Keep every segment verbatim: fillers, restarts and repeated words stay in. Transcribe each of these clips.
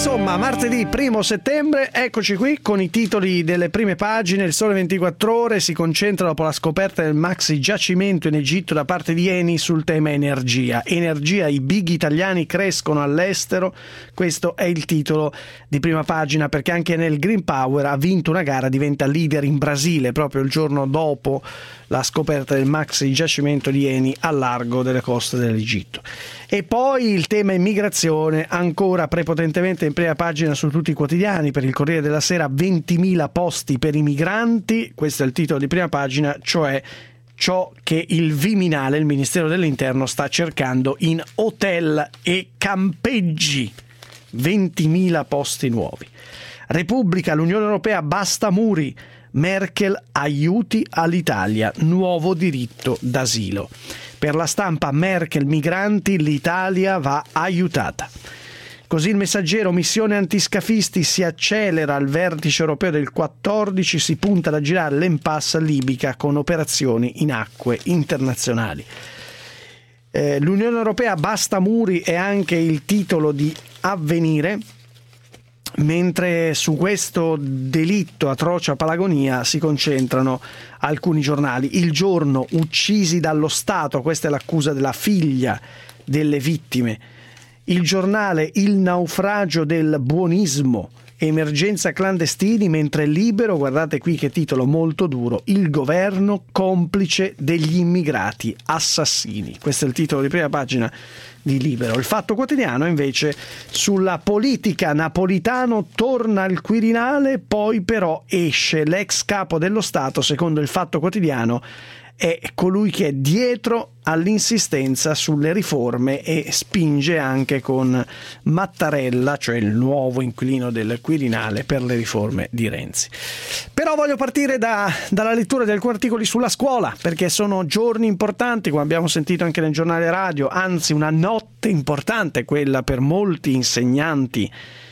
Insomma, martedì primo settembre, eccoci qui con i titoli delle prime pagine. Il Sole ventiquattro Ore si concentra dopo la scoperta del maxi giacimento in Egitto da parte di Eni sul tema energia. Energia, i big italiani crescono all'estero. Questo è il titolo di prima pagina, perché anche nel Green Power ha vinto una gara, diventa leader in Brasile proprio il giorno dopo la scoperta del maxi giacimento di Eni al largo delle coste dell'Egitto. E poi il tema immigrazione, ancora prepotentemente in prima pagina su tutti i quotidiani. Per il Corriere della Sera ventimila posti per i migranti, questo è il titolo di prima pagina, cioè ciò che il Viminale, il Ministero dell'Interno, sta cercando in hotel e campeggi. ventimila posti nuovi. Repubblica, l'Unione Europea basta muri, Merkel aiuti all'Italia, nuovo diritto d'asilo. Per la Stampa, Merkel migranti, l'Italia va aiutata. Così il Messaggero, missione antiscafisti, si accelera al vertice europeo del quattordici, si punta ad aggirare l'impasse libica con operazioni in acque internazionali. Eh, L'Unione Europea basta muri è anche il titolo di Avvenire, mentre su questo delitto atroce a Palagonia si concentrano alcuni giornali. Il Giorno, uccisi dallo Stato, questa è l'accusa della figlia delle vittime. Il Giornale, il naufragio del buonismo, emergenza clandestini, mentre Libero, guardate qui che titolo molto duro, il governo complice degli immigrati assassini. Questo è il titolo di prima pagina di Libero. Il Fatto Quotidiano invece sulla politica, Napolitano torna al Quirinale, poi però esce. L'ex capo dello Stato, secondo il Fatto Quotidiano, è colui che è dietro all'insistenza sulle riforme e spinge anche con Mattarella, cioè il nuovo inquilino del Quirinale, per le riforme di Renzi. Però voglio partire da, dalla lettura di alcuni articoli sulla scuola, perché sono giorni importanti, come abbiamo sentito anche nel giornale radio, anzi una notte importante quella per molti insegnanti,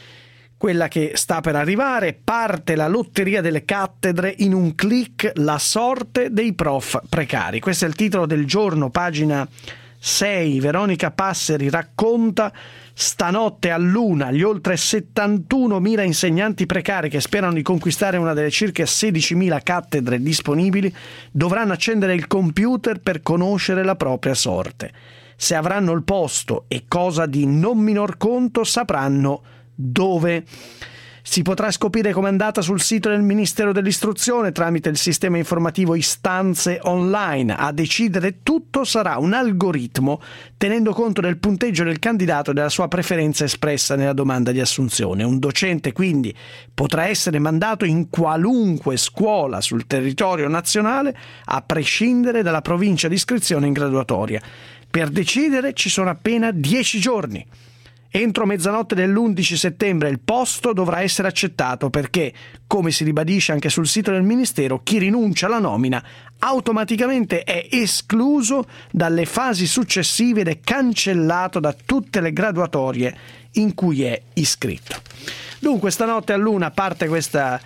quella che sta per arrivare. Parte la lotteria delle cattedre, in un click la sorte dei prof precari. Questo è il titolo del Giorno, pagina sei. Veronica Passeri racconta: stanotte all'una gli oltre settantunomila insegnanti precari che sperano di conquistare una delle circa sedicimila cattedre disponibili dovranno accendere il computer per conoscere la propria sorte. Se avranno il posto, e cosa di non minor conto, sapranno dove. Si potrà scoprire com'è andata sul sito del Ministero dell'Istruzione tramite il sistema informativo Istanze Online. A decidere tutto sarà un algoritmo tenendo conto del punteggio del candidato e della sua preferenza espressa nella domanda di assunzione. Un docente quindi potrà essere mandato in qualunque scuola sul territorio nazionale, a prescindere dalla provincia di iscrizione in graduatoria. Per decidere ci sono appena dieci giorni. Entro mezzanotte dell'undici settembre il posto dovrà essere accettato perché, come si ribadisce anche sul sito del Ministero, chi rinuncia alla nomina automaticamente è escluso dalle fasi successive ed è cancellato da tutte le graduatorie in cui è iscritto. Dunque stanotte all'una parte questa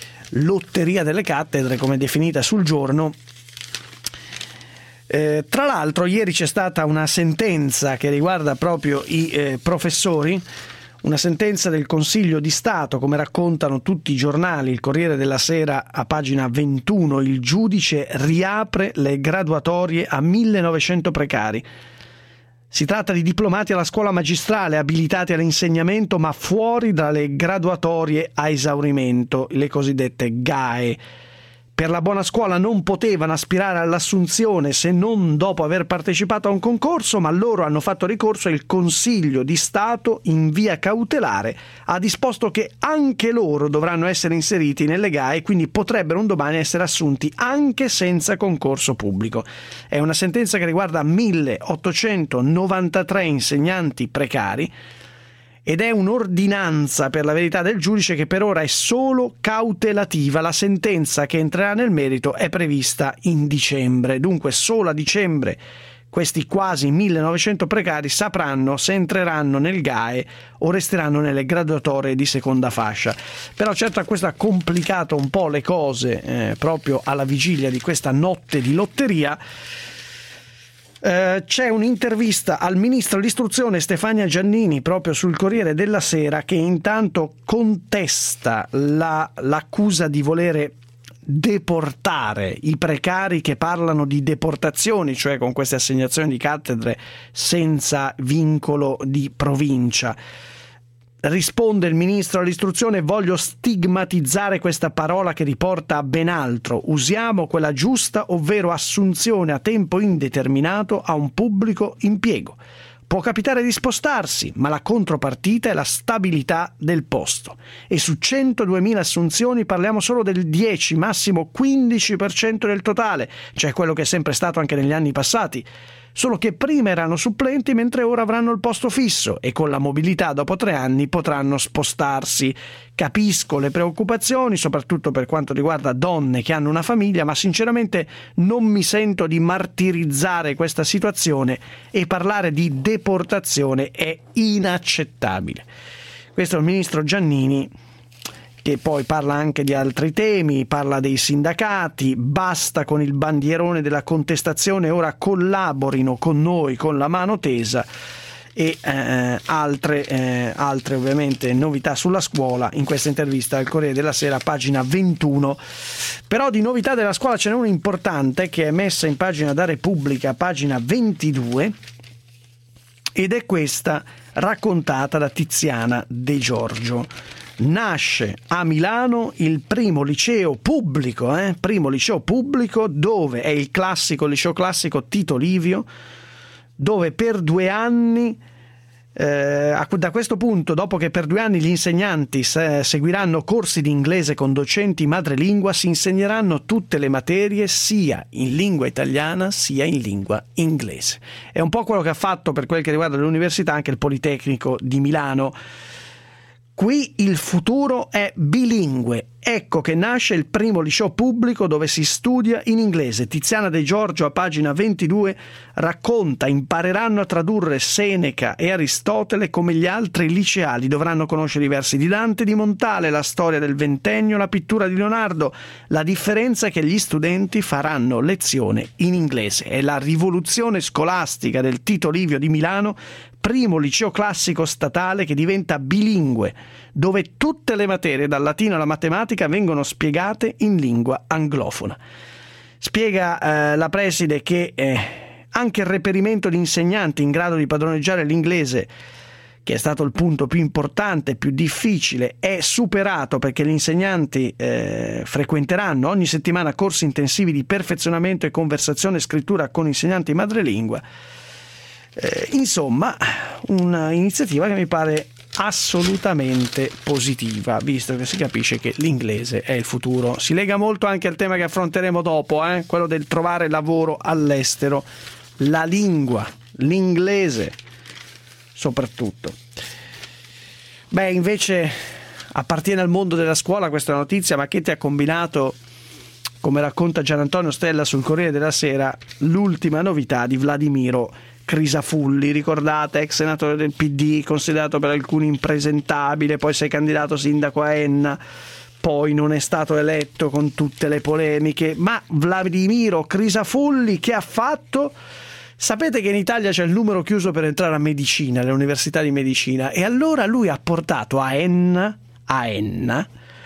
lotteria delle cattedre, come definita sul Giorno. Eh, tra l'altro ieri c'è stata una sentenza che riguarda proprio i eh, professori, una sentenza del Consiglio di Stato, come raccontano tutti i giornali. Il Corriere della Sera a pagina ventuno, il giudice riapre le graduatorie a millenovecento precari. Si tratta di diplomati alla scuola magistrale abilitati all'insegnamento ma fuori dalle graduatorie a esaurimento, le cosiddette G A E. Per la buona scuola non potevano aspirare all'assunzione se non dopo aver partecipato a un concorso, ma loro hanno fatto ricorso e il Consiglio di Stato, in via cautelare, ha disposto che anche loro dovranno essere inseriti nelle G A E e quindi potrebbero un domani essere assunti anche senza concorso pubblico. È una sentenza che riguarda milleottocentonovantatré insegnanti precari, ed è un'ordinanza, per la verità, del giudice che per ora è solo cautelativa. La sentenza che entrerà nel merito è prevista in dicembre. Dunque solo a dicembre questi quasi millenovecento precari sapranno se entreranno nel G A E o resteranno nelle graduatorie di seconda fascia. Però certo questo ha complicato un po' le cose eh, proprio alla vigilia di questa notte di lotteria. Uh, c'è un'intervista al ministro dell'istruzione Stefania Giannini proprio sul Corriere della Sera, che intanto contesta la, l'accusa di volere deportare i precari, che parlano di deportazioni, cioè con queste assegnazioni di cattedre senza vincolo di provincia. Risponde il ministro dell'istruzione: voglio stigmatizzare questa parola che riporta a ben altro, usiamo quella giusta, ovvero assunzione a tempo indeterminato a un pubblico impiego. Può capitare di spostarsi, ma la contropartita è la stabilità del posto. E su centoduemila assunzioni parliamo solo del dieci, massimo quindici per cento del totale, cioè quello che è sempre stato anche negli anni passati. Solo che prima erano supplenti, mentre ora avranno il posto fisso e con la mobilità dopo tre anni potranno spostarsi. Capisco le preoccupazioni, soprattutto per quanto riguarda donne che hanno una famiglia, ma sinceramente non mi sento di martirizzare questa situazione, e parlare di deportazione è inaccettabile. Questo è il ministro Giannini, che poi parla anche di altri temi, parla dei sindacati, basta con il bandierone della contestazione, ora collaborino con noi con la mano tesa, e eh, altre, eh, altre ovviamente novità sulla scuola in questa intervista al Corriere della Sera, pagina ventuno. Però di novità della scuola ce n'è una importante che è messa in pagina da Repubblica, pagina ventidue, ed è questa raccontata da Tiziana De Giorgio. Nasce a Milano il primo liceo pubblico, eh? primo liceo pubblico dove è il classico, il liceo classico Tito Livio, dove per due anni, eh, da questo punto, dopo che per due anni gli insegnanti se, seguiranno corsi di inglese con docenti madrelingua, si insegneranno tutte le materie sia in lingua italiana sia in lingua inglese. È un po' quello che ha fatto, per quel che riguarda l'università, anche il Politecnico di Milano. Qui il futuro è bilingue. Ecco che nasce il primo liceo pubblico dove si studia in inglese. Tiziana De Giorgio a pagina ventidue racconta: impareranno a tradurre Seneca e Aristotele come gli altri liceali, dovranno conoscere i versi di Dante e di Montale, la storia del ventennio, la pittura di Leonardo. La differenza è che gli studenti faranno lezione in inglese. È la rivoluzione scolastica del Tito Livio di Milano, primo liceo classico statale che diventa bilingue, dove tutte le materie, dal latino alla matematica, vengono spiegate in lingua anglofona. Spiega eh, la preside che eh, anche il reperimento di insegnanti in grado di padroneggiare l'inglese, che è stato il punto più importante, più difficile, è superato, perché gli insegnanti eh, frequenteranno ogni settimana corsi intensivi di perfezionamento e conversazione e scrittura con insegnanti madrelingua. Eh, insomma, un'iniziativa che mi pare assolutamente positiva, visto che si capisce che l'inglese è il futuro. Si lega molto anche al tema che affronteremo dopo, eh? quello del trovare lavoro all'estero, la lingua, l'inglese soprattutto. Beh, invece appartiene al mondo della scuola questa notizia, ma che ti ha combinato, come racconta Gian Antonio Stella sul Corriere della Sera, l'ultima novità di Vladimiro Crisafulli. Ricordate, ex senatore del P D, considerato per alcuni impresentabile, poi si è candidato sindaco a Enna, poi non è stato eletto con tutte le polemiche. Ma Vladimiro Crisafulli che ha fatto? Sapete che in Italia c'è il numero chiuso per entrare a medicina, all'università di medicina, e allora lui ha portato a Enna, a Enna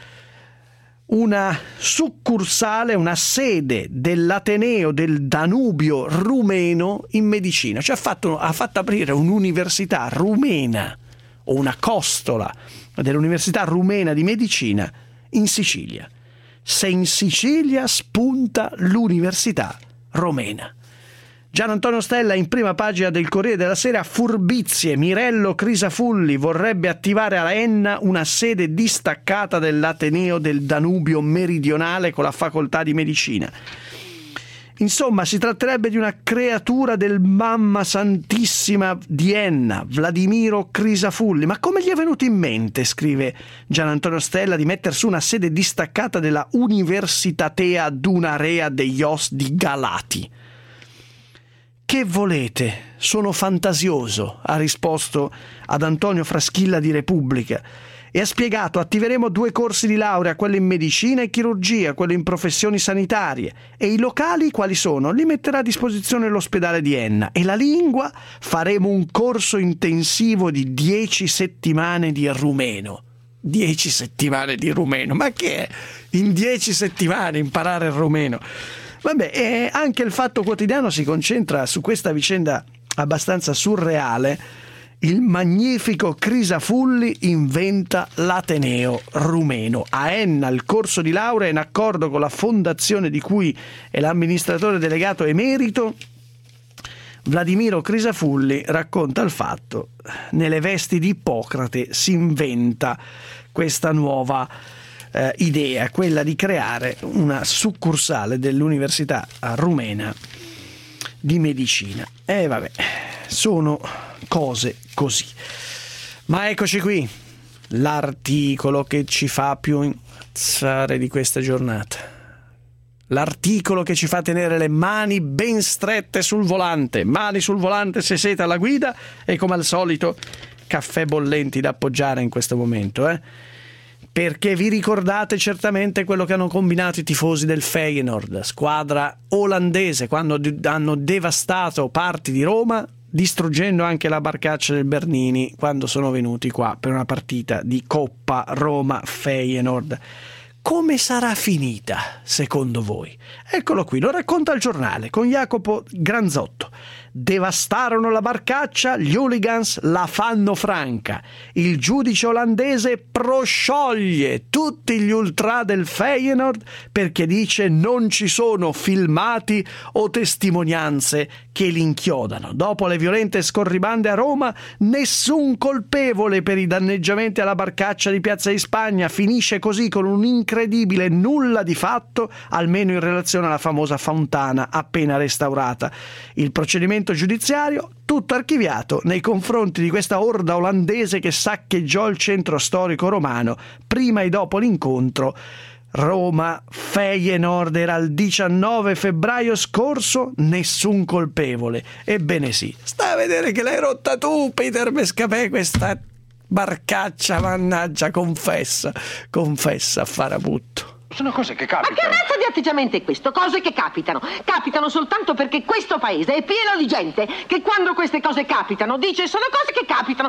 una succursale, una sede dell'Ateneo del Danubio rumeno in medicina. Cioè ha fatto, ha fatto aprire un'università rumena, o una costola dell'università rumena di medicina in Sicilia. Se in Sicilia spunta l'università rumena. Gian Antonio Stella in prima pagina del Corriere della Sera: furbizie, Mirello Crisafulli vorrebbe attivare a Enna una sede distaccata dell'Ateneo del Danubio meridionale con la facoltà di medicina. Insomma, si tratterebbe di una creatura del Mamma Santissima di Enna, Vladimiro Crisafulli. Ma come gli è venuto in mente, scrive Gian Antonio Stella, di mettere su una sede distaccata della Universitatea Dunarea degli Os di Galati? Che volete? Sono fantasioso, ha risposto ad Antonio Fraschilla di Repubblica. e ha spiegato: attiveremo due corsi di laurea, quello in medicina e chirurgia, quello in professioni sanitarie, e i locali quali sono? Li metterà a disposizione l'ospedale di Enna. E la lingua? Faremo un corso intensivo di dieci settimane di rumeno. Dieci settimane di rumeno, ma che è? In dieci settimane imparare il rumeno? Vabbè, e anche il Fatto Quotidiano si concentra su questa vicenda abbastanza surreale. Il magnifico Crisafulli inventa l'Ateneo rumeno. A Enna il corso di laurea, in accordo con la fondazione di cui è l'amministratore delegato emerito, Vladimiro Crisafulli, racconta il Fatto, nelle vesti di Ippocrate si inventa questa nuova eh, idea, quella di creare una succursale dell'Università rumena di medicina. E vabbè, sono cose così. Ma eccoci qui, l'articolo che ci fa più incazzare di questa giornata. L'articolo che ci fa tenere le mani ben strette sul volante, mani sul volante se siete alla guida, e come al solito caffè bollenti da appoggiare in questo momento, eh? Perché vi ricordate certamente quello che hanno combinato i tifosi del Feyenoord, squadra olandese, quando hanno devastato parti di Roma, distruggendo anche la barcaccia del Bernini quando sono venuti qua per una partita di Coppa Roma-Feyenoord. Come sarà finita, secondo voi? Eccolo qui, lo racconta il giornale con Jacopo Granzotto. Devastarono la barcaccia, gli hooligans la fanno franca. Il giudice olandese proscioglie tutti gli ultra del Feyenoord perché dice non ci sono filmati o testimonianze che li inchiodano. Dopo le violente scorribande a Roma, nessun colpevole per i danneggiamenti alla barcaccia di Piazza di Spagna. Finisce così con un incredibile nulla di fatto, almeno in relazione alla famosa fontana appena restaurata. Il procedimento giudiziario tutto archiviato nei confronti di questa orda olandese che saccheggiò il centro storico romano prima e dopo l'incontro Roma-Feyenoord. Era il diciannove febbraio scorso, nessun colpevole. Ebbene sì, sta a vedere che l'hai rotta tu, Peter Bescapè, questa barcaccia, mannaggia, confessa, confessa, farabutto. Sono cose che capitano. Ma che razza di atteggiamento è questo? Cose che capitano. Capitano soltanto perché questo paese è pieno di gente che quando queste cose capitano dice sono cose che capitano.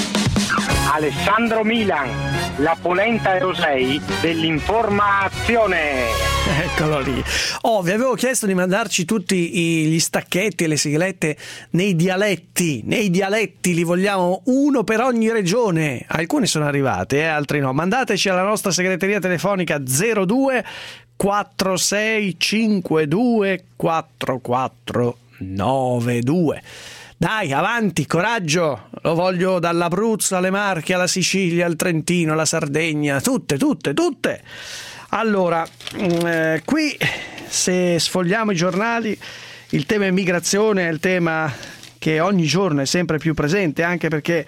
Alessandro Milan, la polenta e Rosei dell'informazione. Eccolo lì. Oh, vi avevo chiesto di mandarci tutti gli stacchetti e le siglette nei dialetti. Nei dialetti li vogliamo uno per ogni regione. Alcune sono arrivate, eh, altri no. Mandateci alla nostra segreteria telefonica zero due quattro sei cinque due quattro quattro nove due. Dai, avanti, coraggio, lo voglio dall'Abruzzo alle Marche, alla Sicilia, al Trentino, alla Sardegna, tutte, tutte, tutte. Allora, eh, qui se sfogliamo i giornali, il tema immigrazione è il tema che ogni giorno è sempre più presente, anche perché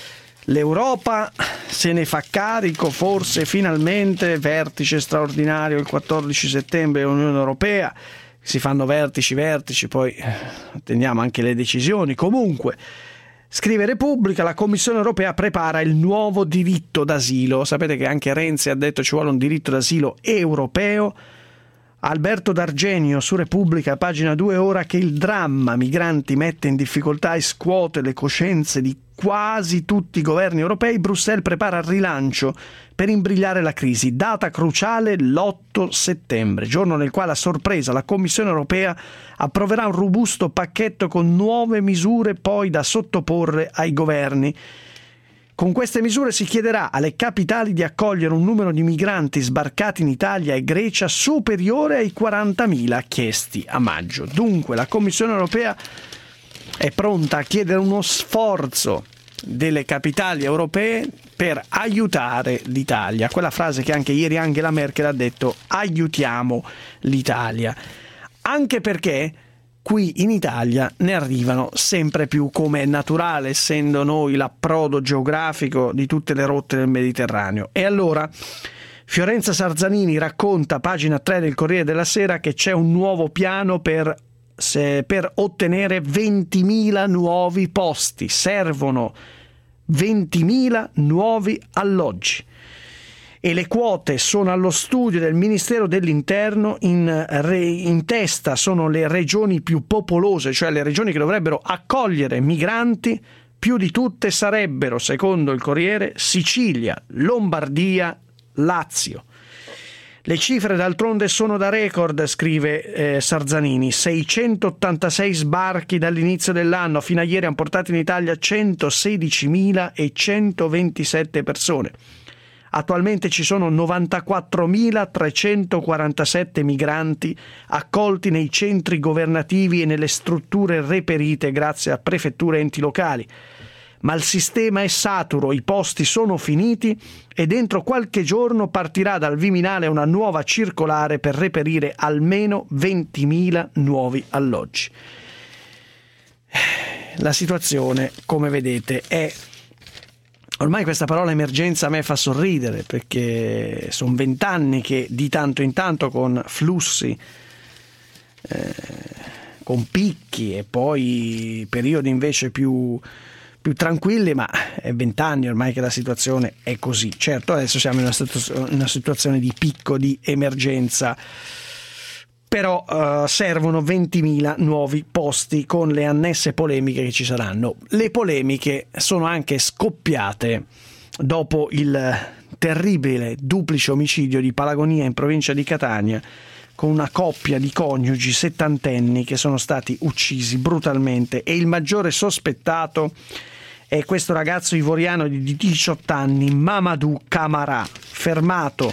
l'Europa se ne fa carico, forse finalmente, vertice straordinario il quattordici settembre dell'Unione Europea. Si fanno vertici, vertici, poi attendiamo anche le decisioni. Comunque, scrive Repubblica, la Commissione Europea prepara il nuovo diritto d'asilo. Sapete che anche Renzi ha detto ci vuole un diritto d'asilo europeo. Alberto D'Argenio su Repubblica, pagina due, ora che il dramma migranti mette in difficoltà e scuote le coscienze di quasi tutti i governi europei, Bruxelles prepara il rilancio per imbrigliare la crisi. Data cruciale l'otto settembre, giorno nel quale a sorpresa la Commissione Europea approverà un robusto pacchetto con nuove misure poi da sottoporre ai governi. Con queste misure si chiederà alle capitali di accogliere un numero di migranti sbarcati in Italia e Grecia superiore ai quarantamila chiesti a maggio. Dunque la Commissione Europea è pronta a chiedere uno sforzo delle capitali europee per aiutare l'Italia. Quella frase che anche ieri Angela Merkel ha detto: aiutiamo l'Italia. Anche perché qui in Italia ne arrivano sempre più, come è naturale, essendo noi l'approdo geografico di tutte le rotte del Mediterraneo. E allora Fiorenza Sarzanini racconta, pagina tre del Corriere della Sera, che c'è un nuovo piano per, se, per ottenere ventimila nuovi posti. Servono ventimila nuovi alloggi. E le quote sono allo studio del Ministero dell'Interno, in, re, in testa sono le regioni più popolose, cioè le regioni che dovrebbero accogliere migranti, più di tutte sarebbero, secondo il Corriere, Sicilia, Lombardia, Lazio. Le cifre d'altronde sono da record, scrive eh, Sarzanini, seicentottantasei sbarchi dall'inizio dell'anno, fino a ieri hanno portato in Italia centosedicimilacentoventisette persone. Attualmente ci sono novantaquattromilatrecentoquarantasette migranti accolti nei centri governativi e nelle strutture reperite grazie a prefetture e enti locali. Ma il sistema è saturo, i posti sono finiti e dentro qualche giorno partirà dal Viminale una nuova circolare per reperire almeno ventimila nuovi alloggi. La situazione, come vedete, è... Ormai questa parola emergenza a me fa sorridere, perché sono vent'anni che di tanto in tanto con flussi, eh, con picchi e poi periodi invece più, più tranquilli, ma è vent'anni ormai che la situazione è così. Certo, adesso siamo in una, situ- una situazione di picco di emergenza, però uh, servono ventimila nuovi posti con le annesse polemiche che ci saranno. Le polemiche sono anche scoppiate dopo il terribile duplice omicidio di Palagonia in provincia di Catania, con una coppia di coniugi settantenni che sono stati uccisi brutalmente, e il maggiore sospettato è questo ragazzo ivoriano di diciotto anni, Mamadou Camara, fermato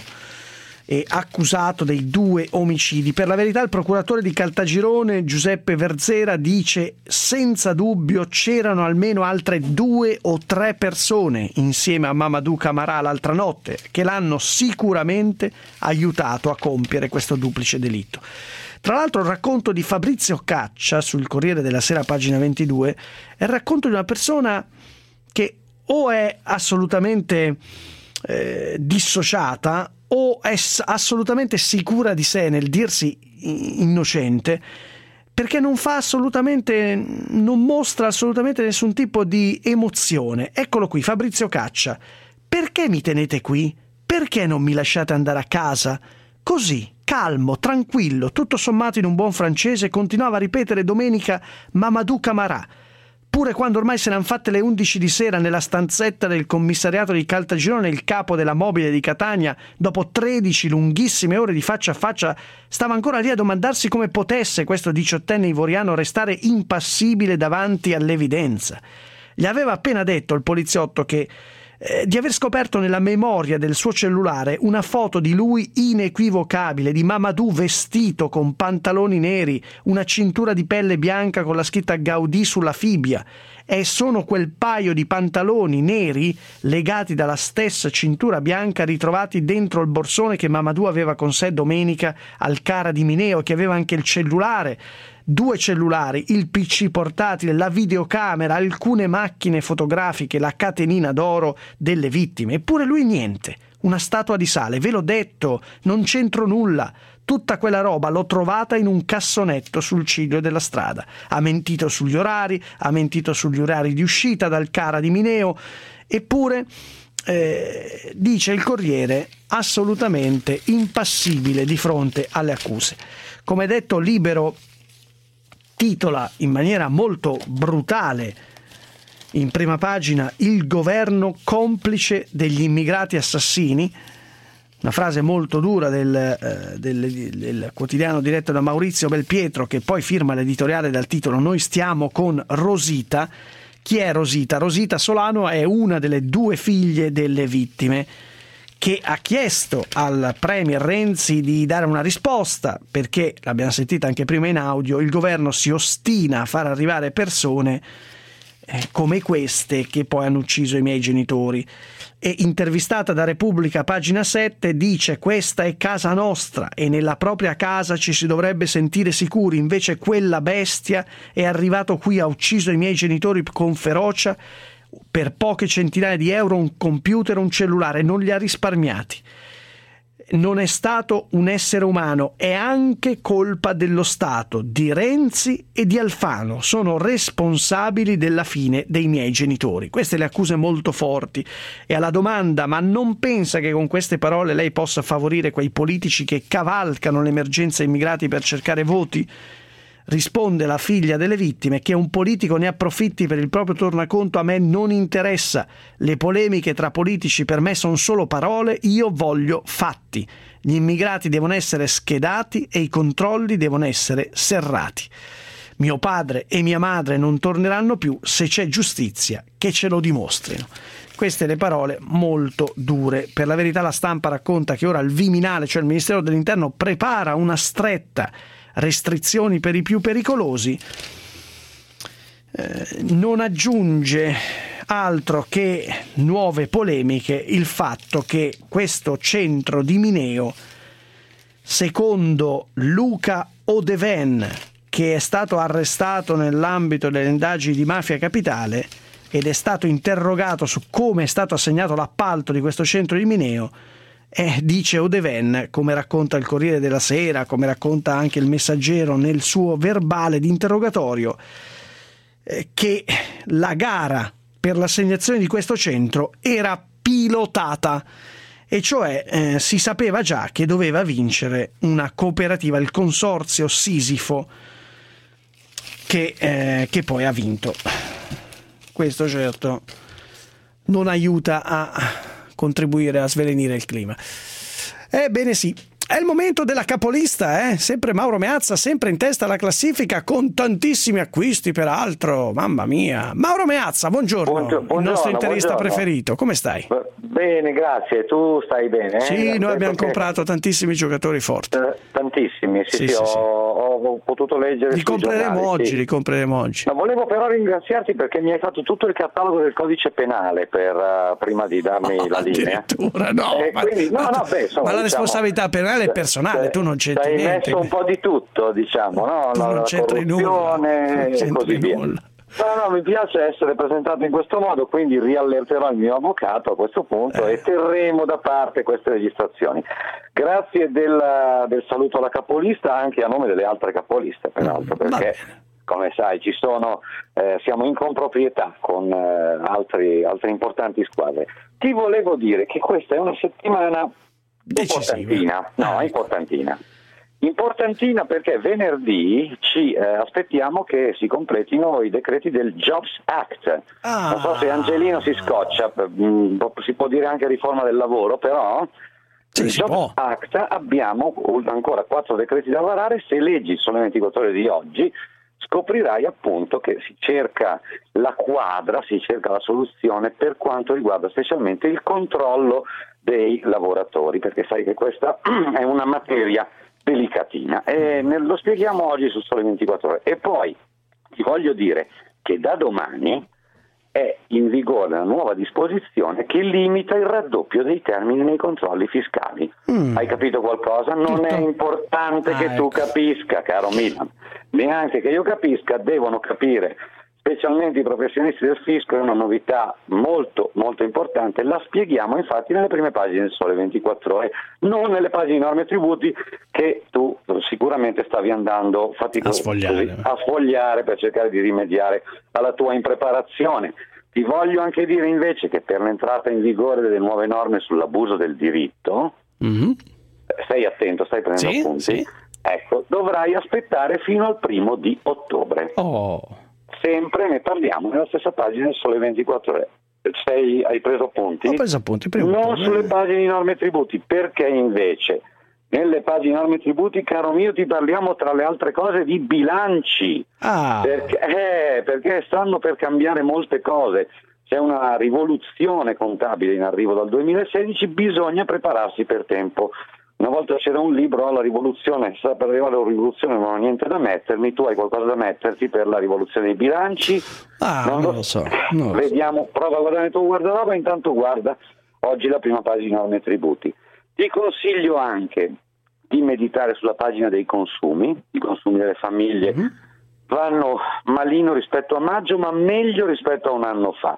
e accusato dei due omicidi. Per la verità il procuratore di Caltagirone Giuseppe Verzera dice senza dubbio c'erano almeno altre due o tre persone insieme a Mamadou Camara l'altra notte che l'hanno sicuramente aiutato a compiere questo duplice delitto. Tra l'altro il racconto di Fabrizio Caccia sul Corriere della Sera, pagina ventidue, è il racconto di una persona che o è assolutamente eh, dissociata o è assolutamente sicura di sé nel dirsi innocente, perché non fa assolutamente, non mostra assolutamente nessun tipo di emozione. Eccolo qui, Fabrizio Caccia. Perché mi tenete qui? Perché non mi lasciate andare a casa? Così, calmo, tranquillo, tutto sommato in un buon francese, continuava a ripetere domenica Mamadou Camara. Pure quando ormai se ne hanno fatte le undici di sera nella stanzetta del commissariato di Caltagirone, il capo della mobile di Catania, dopo tredici lunghissime ore di faccia a faccia, stava ancora lì a domandarsi come potesse questo diciottenne ivoriano restare impassibile davanti all'evidenza. Gli aveva appena detto il poliziotto che eh, di aver scoperto nella memoria del suo cellulare una foto di lui inequivocabile, di Mamadou vestito con pantaloni neri, una cintura di pelle bianca con la scritta Gaudì sulla fibbia, e sono quel paio di pantaloni neri legati dalla stessa cintura bianca ritrovati dentro il borsone che Mamadou aveva con sé domenica al Cara di Mineo, che aveva anche il cellulare, due cellulari, il P C portatile, la videocamera, alcune macchine fotografiche, la catenina d'oro delle vittime. Eppure lui niente, una statua di sale. Ve l'ho detto, non c'entro nulla. Tutta quella roba l'ho trovata in un cassonetto sul ciglio della strada. Ha mentito sugli orari, ha mentito sugli orari di uscita dal Cara di Mineo, eppure eh, dice il Corriere assolutamente impassibile di fronte alle accuse. Come detto, Libero titola in maniera molto brutale in prima pagina il governo complice degli immigrati assassini, una frase molto dura del, eh, del, del quotidiano diretto da Maurizio Belpietro, che poi firma l'editoriale dal titolo Noi stiamo con Rosita. Chi è Rosita? Rosita Solano è una delle due figlie delle vittime, che ha chiesto al premier Renzi di dare una risposta, perché, l'abbiamo sentita anche prima in audio, il governo si ostina a far arrivare persone eh, come queste che poi hanno ucciso i miei genitori. E intervistata da Repubblica, pagina sette, dice: questa è casa nostra e nella propria casa ci si dovrebbe sentire sicuri, invece quella bestia è arrivato qui, ha ucciso i miei genitori con ferocia, per poche centinaia di euro, un computer, un cellulare, non li ha risparmiati. non è stato un essere umano, è anche colpa dello Stato, di Renzi e di Alfano, sono responsabili della fine dei miei genitori. Queste le accuse molto forti. E alla domanda: ma non pensa che con queste parole lei possa favorire quei politici che cavalcano l'emergenza immigrati per cercare voti? Risponde la figlia delle vittime: che un politico ne approfitti per il proprio tornaconto a me non interessa, le polemiche tra politici per me sono solo parole, io voglio fatti, gli immigrati devono essere schedati e i controlli devono essere serrati, mio padre e mia madre non torneranno più, se c'è giustizia che ce lo dimostrino. Queste le parole molto dure. Per la verità la stampa racconta che ora il Viminale, cioè il Ministero dell'Interno, prepara una stretta restrizioni per i più pericolosi. Eh, non aggiunge altro che nuove polemiche il fatto che questo centro di Mineo, secondo Luca Odeven, che è stato arrestato nell'ambito delle indagini di Mafia Capitale ed è stato interrogato su come è stato assegnato l'appalto di questo centro di Mineo, Eh, dice Odeven, come racconta il Corriere della Sera, come racconta anche il Messaggero nel suo verbale di interrogatorio, eh, che la gara per l'assegnazione di questo centro era pilotata, e cioè eh, si sapeva già che doveva vincere una cooperativa, il consorzio Sisifo, che, eh, che poi ha vinto. Questo certo non aiuta a contribuire a svelenire il clima. Ebbene sì, è il momento della capolista, eh? Sempre Mauro Meazza, sempre in testa alla classifica, con tantissimi acquisti peraltro, mamma mia. Mauro Meazza, buongiorno, buongiorno il nostro interista buongiorno. preferito, come stai? Bene, grazie, tu stai bene? Sì, eh? noi abbiamo che... comprato tantissimi giocatori forti. Eh, tantissimi, sì, sì, sì, sì, sì. Ho, ho potuto leggere. Li compreremo giornali, oggi, sì. li compreremo oggi. Ma volevo però ringraziarti perché mi hai fatto tutto il catalogo del codice penale per uh, prima di darmi oh, la linea. Addirittura, no. Eh, ma, quindi, no, no beh, insomma, ma la diciamo, responsabilità penale è personale, tu non c'entri hai niente. Hai messo un po' di tutto, diciamo, no? Tu non la c'entri nulla. Non c'entri e così via. nulla. No, no, mi piace essere presentato in questo modo, quindi riallerterò il mio avvocato a questo punto eh. e terremo da parte queste registrazioni. Grazie del, del saluto alla capolista, anche a nome delle altre capoliste, peraltro, perché come sai ci sono, eh, siamo in comproprietà con eh, altri, altre importanti squadre. Ti volevo dire che questa è una settimana decisiva. Importantina, no, importantina. Importantina perché venerdì ci eh, aspettiamo che si completino i decreti del Jobs Act. Ah. Non so se Angelino si scoccia, mh, si può dire anche riforma del lavoro, però sì, il Jobs può. Act abbiamo ancora quattro decreti da varare. Se leggi Sole ventiquattro Ore di oggi scoprirai appunto che si cerca la quadra, si cerca la soluzione per quanto riguarda specialmente il controllo dei lavoratori, perché sai che questa è una materia delicatina e lo spieghiamo oggi su Sole ventiquattro Ore. E poi ti voglio dire che da domani è in vigore una nuova disposizione che limita il raddoppio dei termini nei controlli fiscali. Mm. Hai capito qualcosa? Non Tutto. È importante ah, che ecco. tu capisca, caro Milan, neanche che io capisca, devono capire specialmente i professionisti del fisco. È una novità molto molto importante, la spieghiamo infatti nelle prime pagine del Sole ventiquattro Ore, non nelle pagine di norme e tributi che tu sicuramente stavi andando fatico- a, sfogliare. Così, a sfogliare per cercare di rimediare alla tua impreparazione. Ti voglio anche dire invece che per l'entrata in vigore delle nuove norme sull'abuso del diritto, mm-hmm. stai attento, stai prendendo sì, appunti, sì. ecco, dovrai aspettare fino al primo di ottobre. Oh. Sempre ne parliamo nella stessa pagina del Sole ventiquattro Ore. Sei, hai preso appunti? Ho preso appunti. Prima non ottobre. Sulle pagine di norme e tributi, perché invece nelle pagine di norme e tributi, caro mio, ti parliamo tra le altre cose di bilanci. Ah. Perché, eh, perché stanno per cambiare molte cose. C'è una rivoluzione contabile in arrivo dal duemilasedici, bisogna prepararsi per tempo. Una volta c'era un libro, la rivoluzione, sta per arrivare la rivoluzione, non ho niente da mettermi, tu hai qualcosa da metterti per la rivoluzione dei bilanci? Ah, non, non lo so. Non lo Vediamo, so. Prova a guardare il tuo guardaroba, intanto guarda oggi la prima pagina di norme e tributi. Ti consiglio anche di meditare sulla pagina dei consumi, i consumi delle famiglie mm-hmm. vanno malino rispetto a maggio, ma meglio rispetto a un anno fa.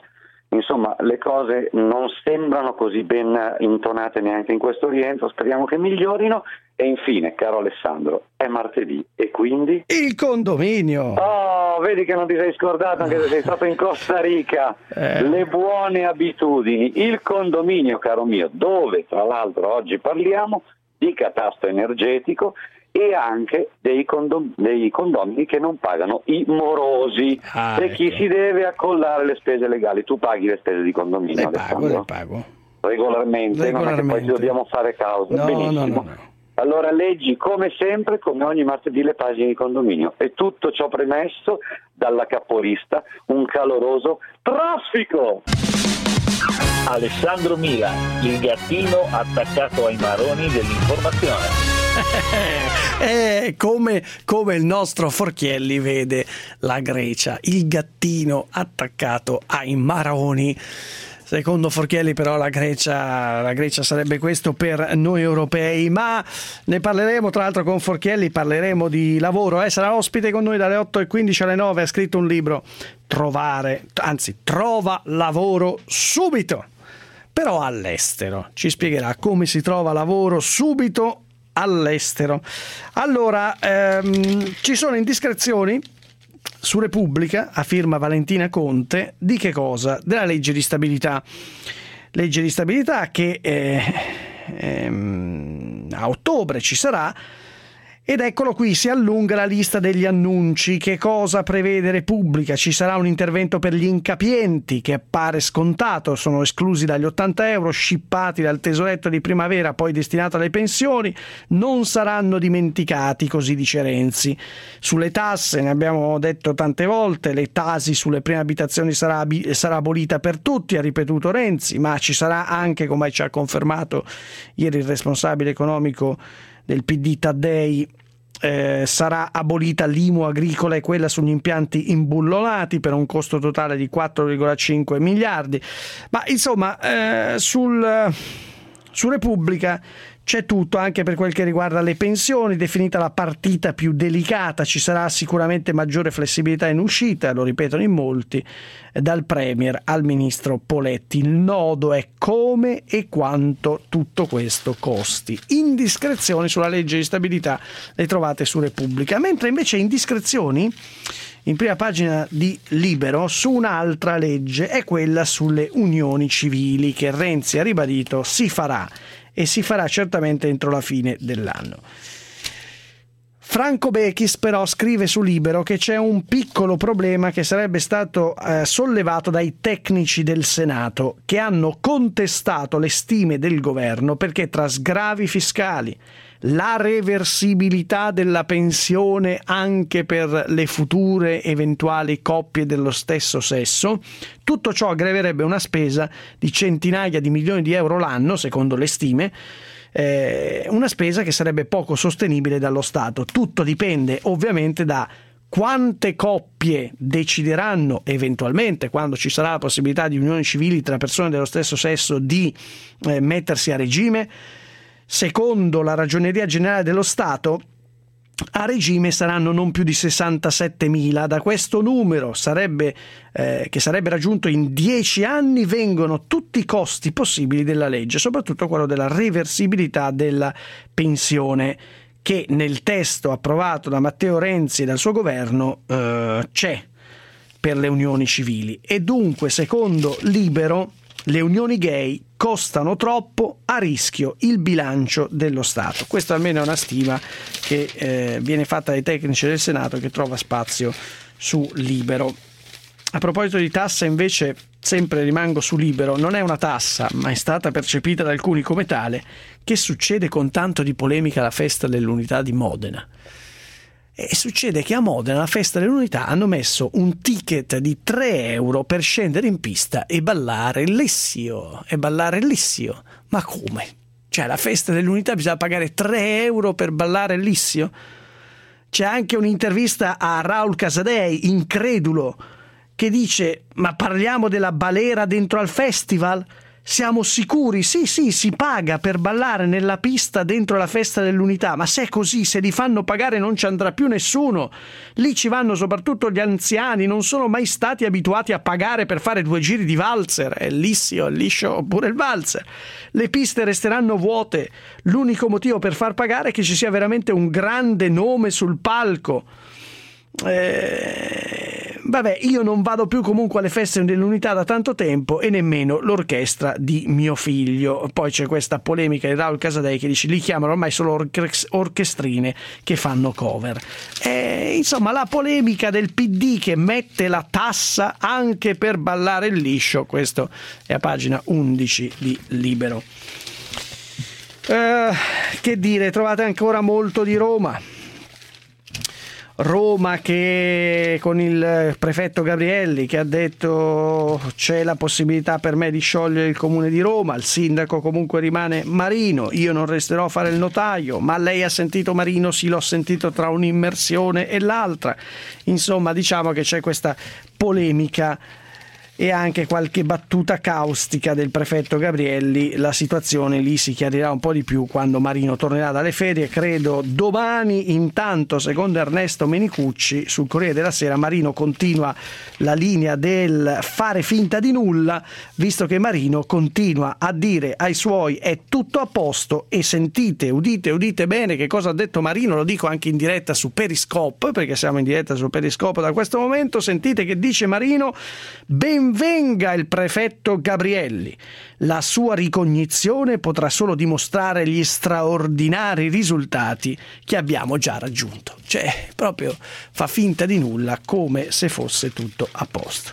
Insomma, le cose non sembrano così ben intonate neanche in questo rientro, speriamo che migliorino. E infine, caro Alessandro, è martedì e quindi? Il condominio! Oh, vedi che non ti sei scordato anche se sei stato in Costa Rica. Eh. Le buone abitudini, il condominio, caro mio, dove tra l'altro oggi parliamo di catasto energetico e anche dei, condom- dei condomini che non pagano i morosi, ah, e ecco. Chi si deve accollare le spese legali. Tu paghi le spese di condominio? Le pago, le pago. Regolarmente, Regolarmente, non è che poi ci dobbiamo fare causa. No, Benissimo. No, no, no. Allora leggi come sempre, come ogni martedì, le pagine di condominio. E tutto ciò premesso dalla capolista, un caloroso traffico! Alessandro Mila, il gattino attaccato ai maroni dell'informazione. Eh, come, come il nostro Forchielli vede la Grecia, il gattino attaccato ai maroni. Secondo Forchielli però la Grecia, la Grecia sarebbe questo per noi europei, ma ne parleremo tra l'altro con Forchielli, parleremo di lavoro, eh? Sarà ospite con noi dalle otto e quindici alle nove, ha scritto un libro, trovare, anzi trova lavoro subito, però all'estero, ci spiegherà come si trova lavoro subito all'estero. Allora, ehm, ci sono indiscrezioni su Repubblica, a firma Valentina Conte, di che cosa? Della legge di stabilità. Legge di stabilità che eh, ehm, a ottobre ci sarà, ed eccolo qui, si allunga la lista degli annunci. Che cosa prevede Repubblica? Ci sarà un intervento per gli incapienti, che appare scontato, sono esclusi dagli ottanta euro, scippati dal tesoretto di primavera, poi destinato alle pensioni, non saranno dimenticati, così dice Renzi. Sulle tasse, ne abbiamo detto tante volte, le tasi sulle prime abitazioni sarà, sarà abolita per tutti, ha ripetuto Renzi, ma ci sarà anche, come ci ha confermato ieri il responsabile economico del P D Taddei, eh, sarà abolita l'I M U agricola e quella sugli impianti imbullonati per un costo totale di quattro virgola cinque miliardi. Ma insomma, eh, sul, su Repubblica c'è tutto, anche per quel che riguarda le pensioni, definita la partita più delicata, ci sarà sicuramente maggiore flessibilità in uscita, lo ripetono in molti, dal Premier al Ministro Poletti. Il nodo è come e quanto tutto questo costi. Indiscrezioni sulla legge di stabilità le trovate su Repubblica, mentre invece indiscrezioni in prima pagina di Libero su un'altra legge, è quella sulle unioni civili, che Renzi ha ribadito si farà, e si farà certamente entro la fine dell'anno. Franco Bechis però scrive su Libero che c'è un piccolo problema che sarebbe stato eh, sollevato dai tecnici del Senato, che hanno contestato le stime del governo perché tra sgravi fiscali, la reversibilità della pensione anche per le future eventuali coppie dello stesso sesso, tutto ciò aggraverebbe una spesa di centinaia di milioni di euro l'anno, secondo le stime, eh, una spesa che sarebbe poco sostenibile dallo Stato. Tutto dipende ovviamente da quante coppie decideranno eventualmente, quando ci sarà la possibilità di unioni civili tra persone dello stesso sesso, di eh, mettersi a regime. Secondo la Ragioneria Generale dello Stato, a regime saranno non più di sessantasettemila. Da questo numero, sarebbe, eh, che sarebbe raggiunto in dieci anni, vengono tutti i costi possibili della legge, soprattutto quello della reversibilità della pensione, che nel testo approvato da Matteo Renzi e dal suo governo eh, c'è per le unioni civili. E dunque, secondo Libero, le unioni gay costano troppo, a rischio il bilancio dello Stato. Questa almeno è una stima che eh, viene fatta dai tecnici del Senato, che trova spazio su Libero. A proposito di tassa, invece, sempre rimango su Libero, non è una tassa, ma è stata percepita da alcuni come tale. Che succede con tanto di polemica alla festa dell'unità di Modena? E succede che a Modena, alla festa dell'unità, hanno messo un ticket di tre euro per scendere in pista e ballare l'Essio. E ballare l'Essio? Ma come? Cioè, alla festa dell'unità bisogna pagare tre euro per ballare l'Essio? C'è anche un'intervista a Raul Casadei, incredulo, che dice: ma parliamo della balera dentro al festival? Siamo sicuri? Sì, sì, si paga per ballare nella pista dentro la festa dell'unità, ma se è così, se li fanno pagare non ci andrà più nessuno. Lì ci vanno soprattutto gli anziani, non sono mai stati abituati a pagare per fare due giri di valzer, è lissio, è liscio oppure il valzer. Le piste resteranno vuote, l'unico motivo per far pagare è che ci sia veramente un grande nome sul palco. Eh, vabbè, io non vado più comunque alle feste dell'unità da tanto tempo e nemmeno l'orchestra di mio figlio. Poi c'è questa polemica di Raul Casadei che dice li chiamano ormai solo orches- orchestrine che fanno cover. Eh, insomma, la polemica del P D che mette la tassa anche per ballare il liscio. Questo è a pagina undici di Libero. Eh, che dire, trovate ancora molto di Roma. Roma che con il prefetto Gabrielli che ha detto c'è la possibilità per me di sciogliere il comune di Roma, il sindaco comunque rimane Marino, io non resterò a fare il notaio, ma lei ha sentito Marino? Sì, l'ho sentito tra un'immersione e l'altra. Insomma, diciamo che c'è questa polemica e anche qualche battuta caustica del prefetto Gabrielli. La situazione lì si chiarirà un po' di più quando Marino tornerà dalle ferie, credo domani. Intanto, secondo Ernesto Menicucci sul Corriere della Sera, Marino continua la linea del fare finta di nulla, visto che Marino continua a dire ai suoi è tutto a posto. E sentite, udite, udite bene che cosa ha detto Marino, lo dico anche in diretta su Periscope, perché siamo in diretta su Periscope da questo momento. Sentite che dice Marino: ben venga il prefetto Gabrielli, la sua ricognizione potrà solo dimostrare gli straordinari risultati che abbiamo già raggiunto. Cioè, proprio fa finta di nulla, come se fosse tutto a posto.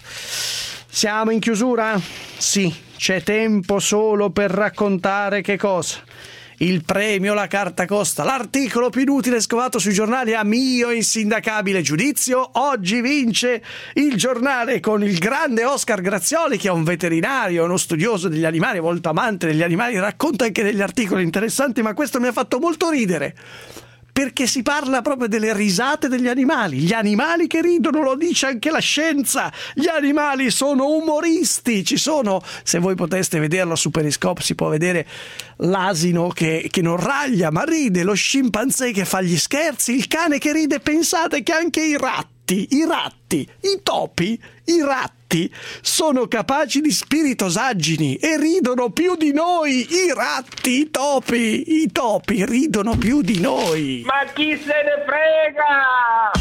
Siamo in chiusura? Sì, c'è tempo solo per raccontare che cosa? Il premio La Carta Costa, l'articolo più inutile scovato sui giornali a mio insindacabile giudizio. Oggi vince il giornale con il grande Oscar Grazioli, che è un veterinario, uno studioso degli animali, molto amante degli animali, racconta anche degli articoli interessanti, ma questo mi ha fatto molto ridere, perché si parla proprio delle risate degli animali. Gli animali che ridono, lo dice anche la scienza. Gli animali sono umoristi. Ci sono, se voi poteste vederlo su Periscope, si può vedere l'asino che, che non raglia ma ride, lo scimpanzé che fa gli scherzi, il cane che ride. Pensate che anche i ratti, i ratti, i topi, i ratti sono capaci di spiritosaggini e ridono più di noi. I ratti, i topi, i topi ridono più di noi. Ma chi se ne frega?